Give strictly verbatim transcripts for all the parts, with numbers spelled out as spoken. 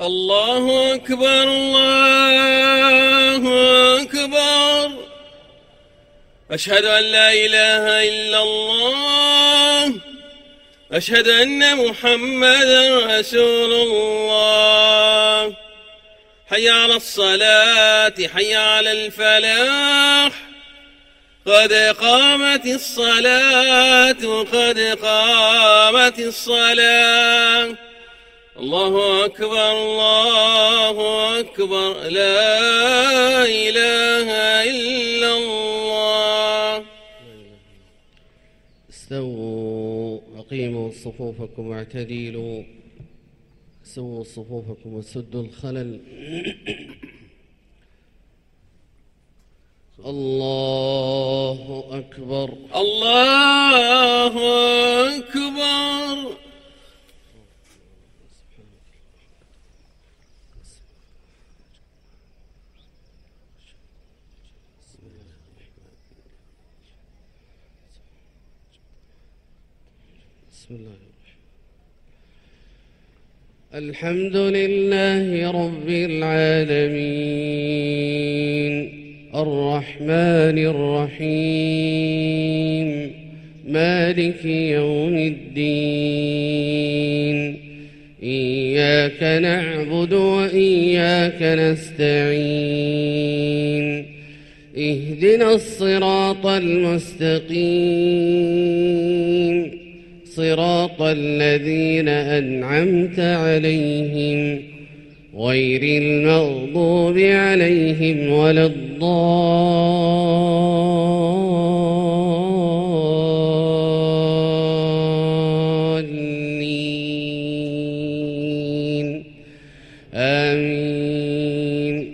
الله أكبر الله أكبر. أشهد أن لا إله إلا الله. أشهد أن محمدا رسول الله. حي على الصلاة حي على الفلاح. قد قامت الصلاة قد قامت الصلاة. الله أكبر الله أكبر. لا إله إلا الله. استووا أقيموا صفوفكم واعتدلوا. سووا صفوفكم وسدوا الخلل. الله أكبر الله أكبر. بسم الله الحمد لله رب العالمين الرحمن الرحيم مالك يوم الدين. إياك نعبد وإياك نستعين. اهدنا الصراط المستقيم صراط الذين أنعمت عليهم غير المغضوب عليهم ولا الضالين آمين.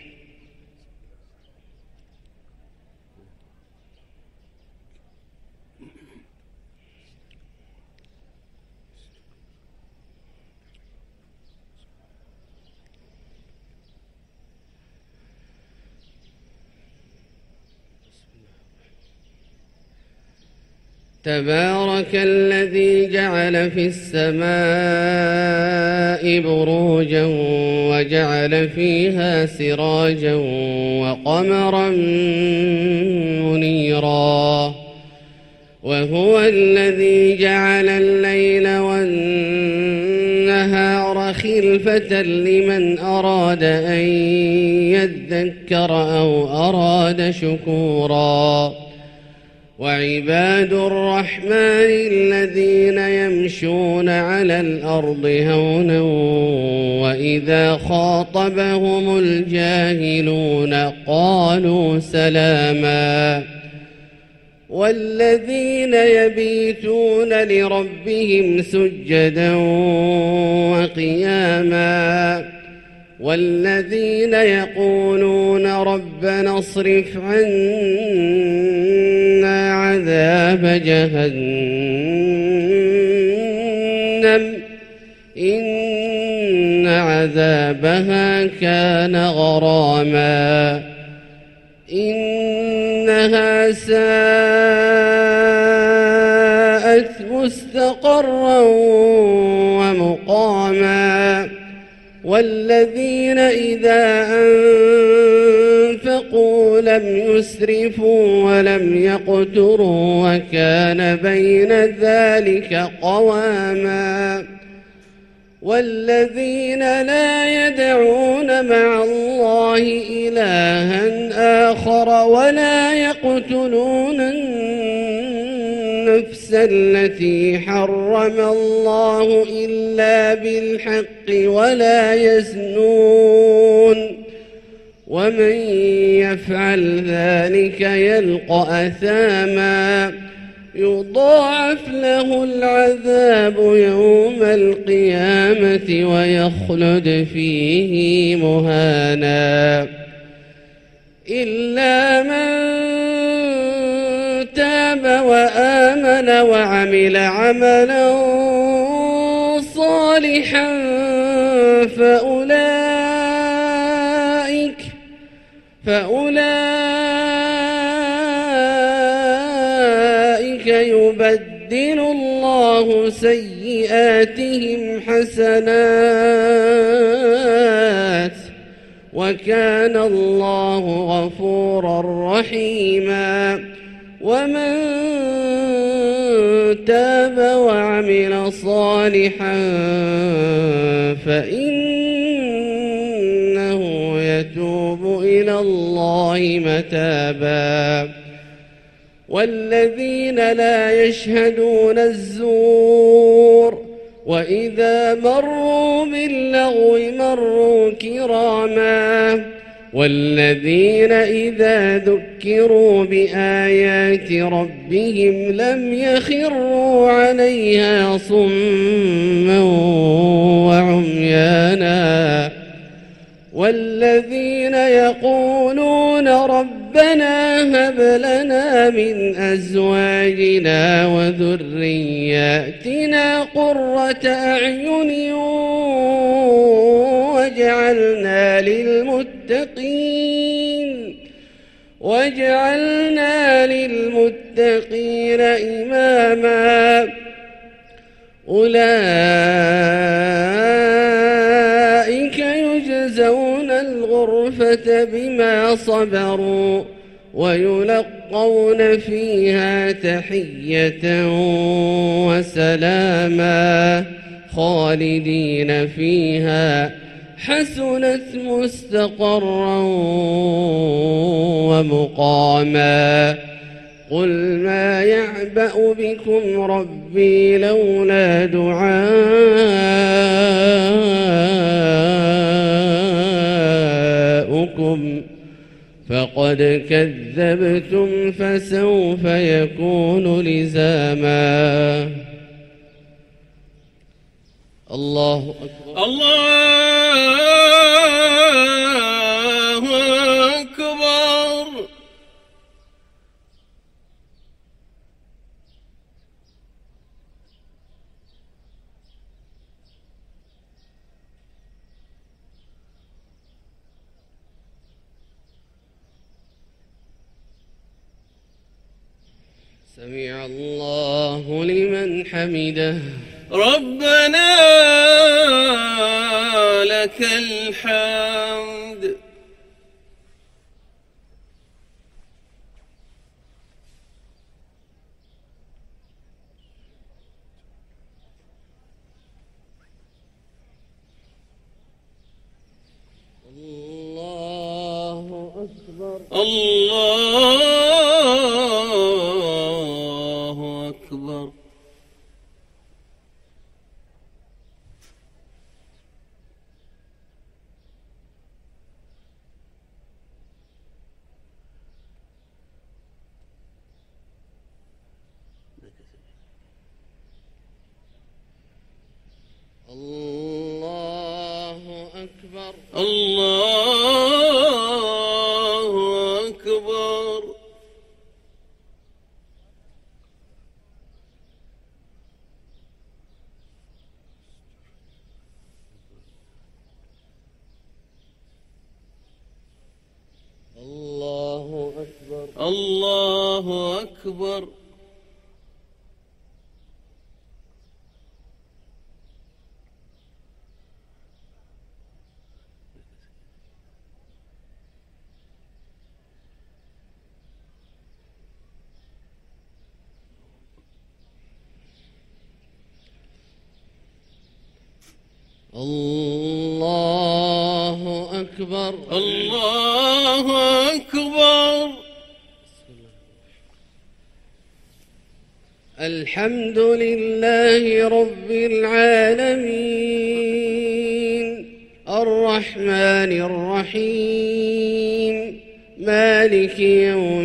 تبارك الذي جعل في السماء بروجا وجعل فيها سراجا وقمرا منيرا. وهو الذي جعل الليل والنهار خلفة لمن أراد أن يذكر أو أراد شكورا. وعباد الرحمن الذين يمشون على الأرض هونا وإذا خاطبهم الجاهلون قالوا سلاما. والذين يبيتون لربهم سجدا وقياما. والذين يقولون ربنا اصرف عنا عذاب جهنم إن عذابها كان غراما. إنها ساءت مستقرا ومقاما. والذين إذا أنفقوا لم يسرفوا ولم يقتروا وكان بين ذلك قواما. والذين لا يدعون مع الله إلها آخر ولا يقتلون النفس التي حرم الله إلا بالحق ولا يزنون. ومن يفعل ذلك يلقى أثاما يضاعف له العذاب يوم القيامة ويخلد فيه مهانا. إلا من تاب وآمن وعمل عملا صالحا فأولئك فأولئك يبدل الله سيئاتهم حسنات وكان الله غفورا رحيما ومن تاب وعمل صالحا فإنه يتوب إلى الله متابا والذين لا يشهدون الزور وإذا مروا باللغو مروا كراما والذين إذا ذكروا بآيات ربهم لم يخروا عليها صما وعميانا والذين يقولون ربنا هب لنا من أزواجنا وذرياتنا قرة أعين واجعلنا للمتقين واجعلنا للمتقين إماما أولئك يجزون الغرفة بما صبروا ويلقون فيها تحية وسلاما خالدين فيها حسنت مستقرا ومقاما قل ما يعبأ بكم ربي لولا دعاؤكم فقد كذبتم فسوف يكون لزاما. الله أكبر الله أكبر. سمع الله لمن حمده ربنا لك الحمد. الله أكبر الله أكبر. الله أكبر الله أكبر. الله أكبر الله أكبر. الله أكبر الله أكبر. الحمد لله رب العالمين الرحمن الرحيم مالك يوم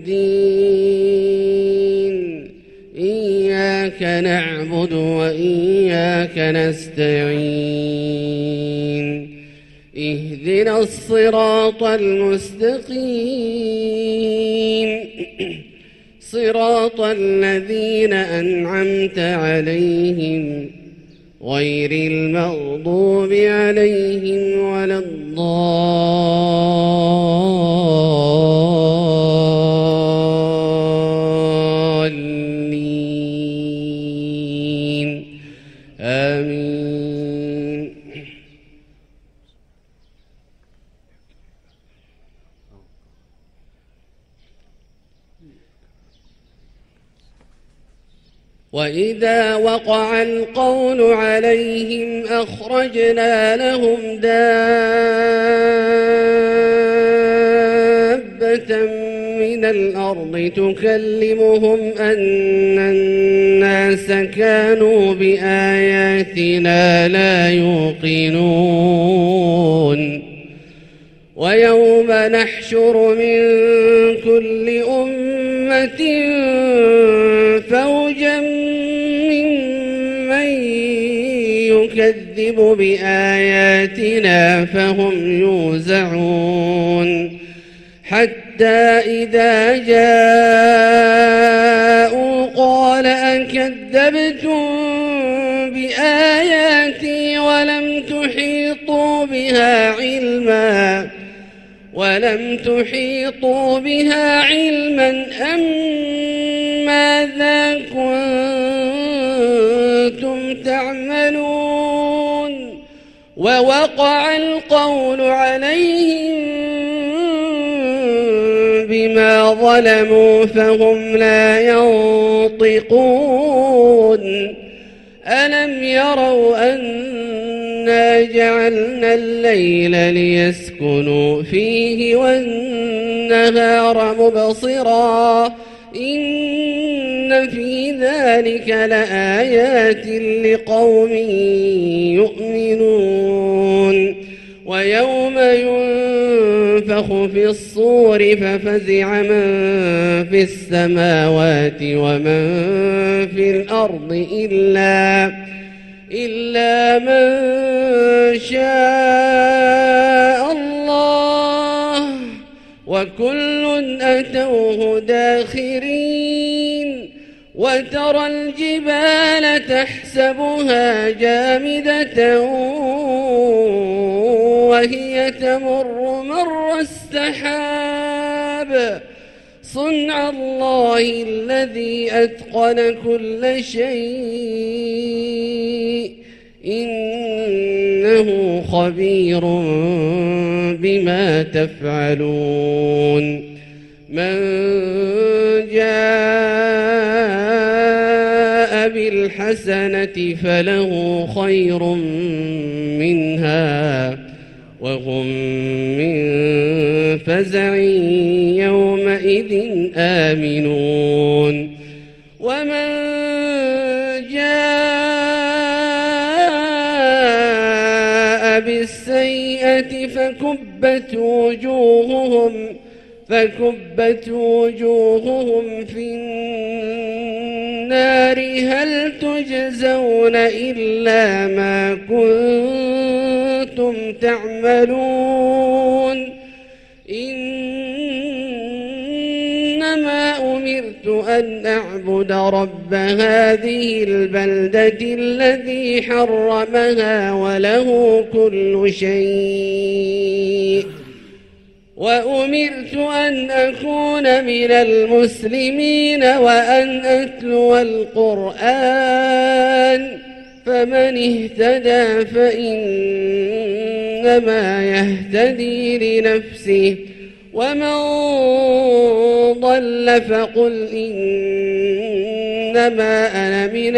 الدين إياك نعبد وإياك نستعين اهدنا الصراط المستقيم صراط الذين أنعمت عليهم غير المغضوب عليهم ولا الضالين آمين. وإذا وقع القول عليهم أخرجنا لهم دابة من الأرض تكلمهم أن الناس كانوا بآياتنا لا يوقنون ويوم نحشر من كل أمة فوجا ممن يكذب بآياتنا فهم يوزعون حتى إذا جاءوا قال أكذبتم بآياتي ولم تحيطوا بها علما ولم تحيطوا بها علما أم ماذا كنتم تعملون ووقع القول عليهم بما ظلموا فهم لا ينطقون ألم يروا أنا جعلنا الليل ليسكنوا فيه والنهار مبصرا إن في ذلك لآيات لقوم يؤمنون ويوم ينفخ في الصور ففزع من في السماوات ومن في الأرض إلا إلا من شاء الله وكل أتوه داخرين وترى الجبال تحسبها جامدة وهي تمر مر السحاب صنع الله الذي أتقن كل شيء إنه خبير بما تفعلون من جاء بالحسنة فله خير منها وهم من فزع يومئذ آمنون ومن جاء بالسيئة فكبت وجوههم فكبت وجوههم في النار هل تجزون إلا ما كنتم تعملون إنما أمرت أن أعبد رب هذه البلدة الذي حرمها وله كل شيء وأمرت أن أكون من المسلمين وأن أتلو القرآن فمن اهتدى فإنما يهتدي لنفسه ومن ضل فقل إنما أنا من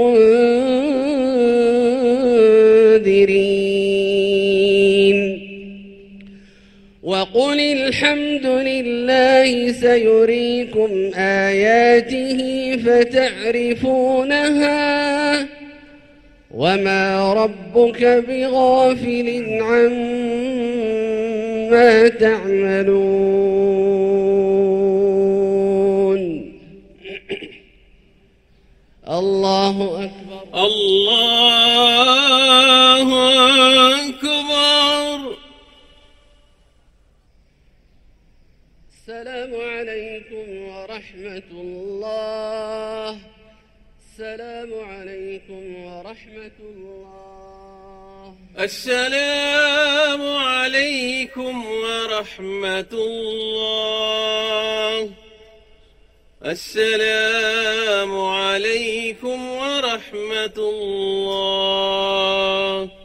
المنذرين وقل الحمد لله سيريكم آياته فتعرفونها وما ربك بغافل عما تعملون الله أكبر الله أكبر. السلام عليكم ورحمة الله. السلام عليكم ورحمة الله. السلام عليكم ورحمة الله. السلام عليكم ورحمة الله.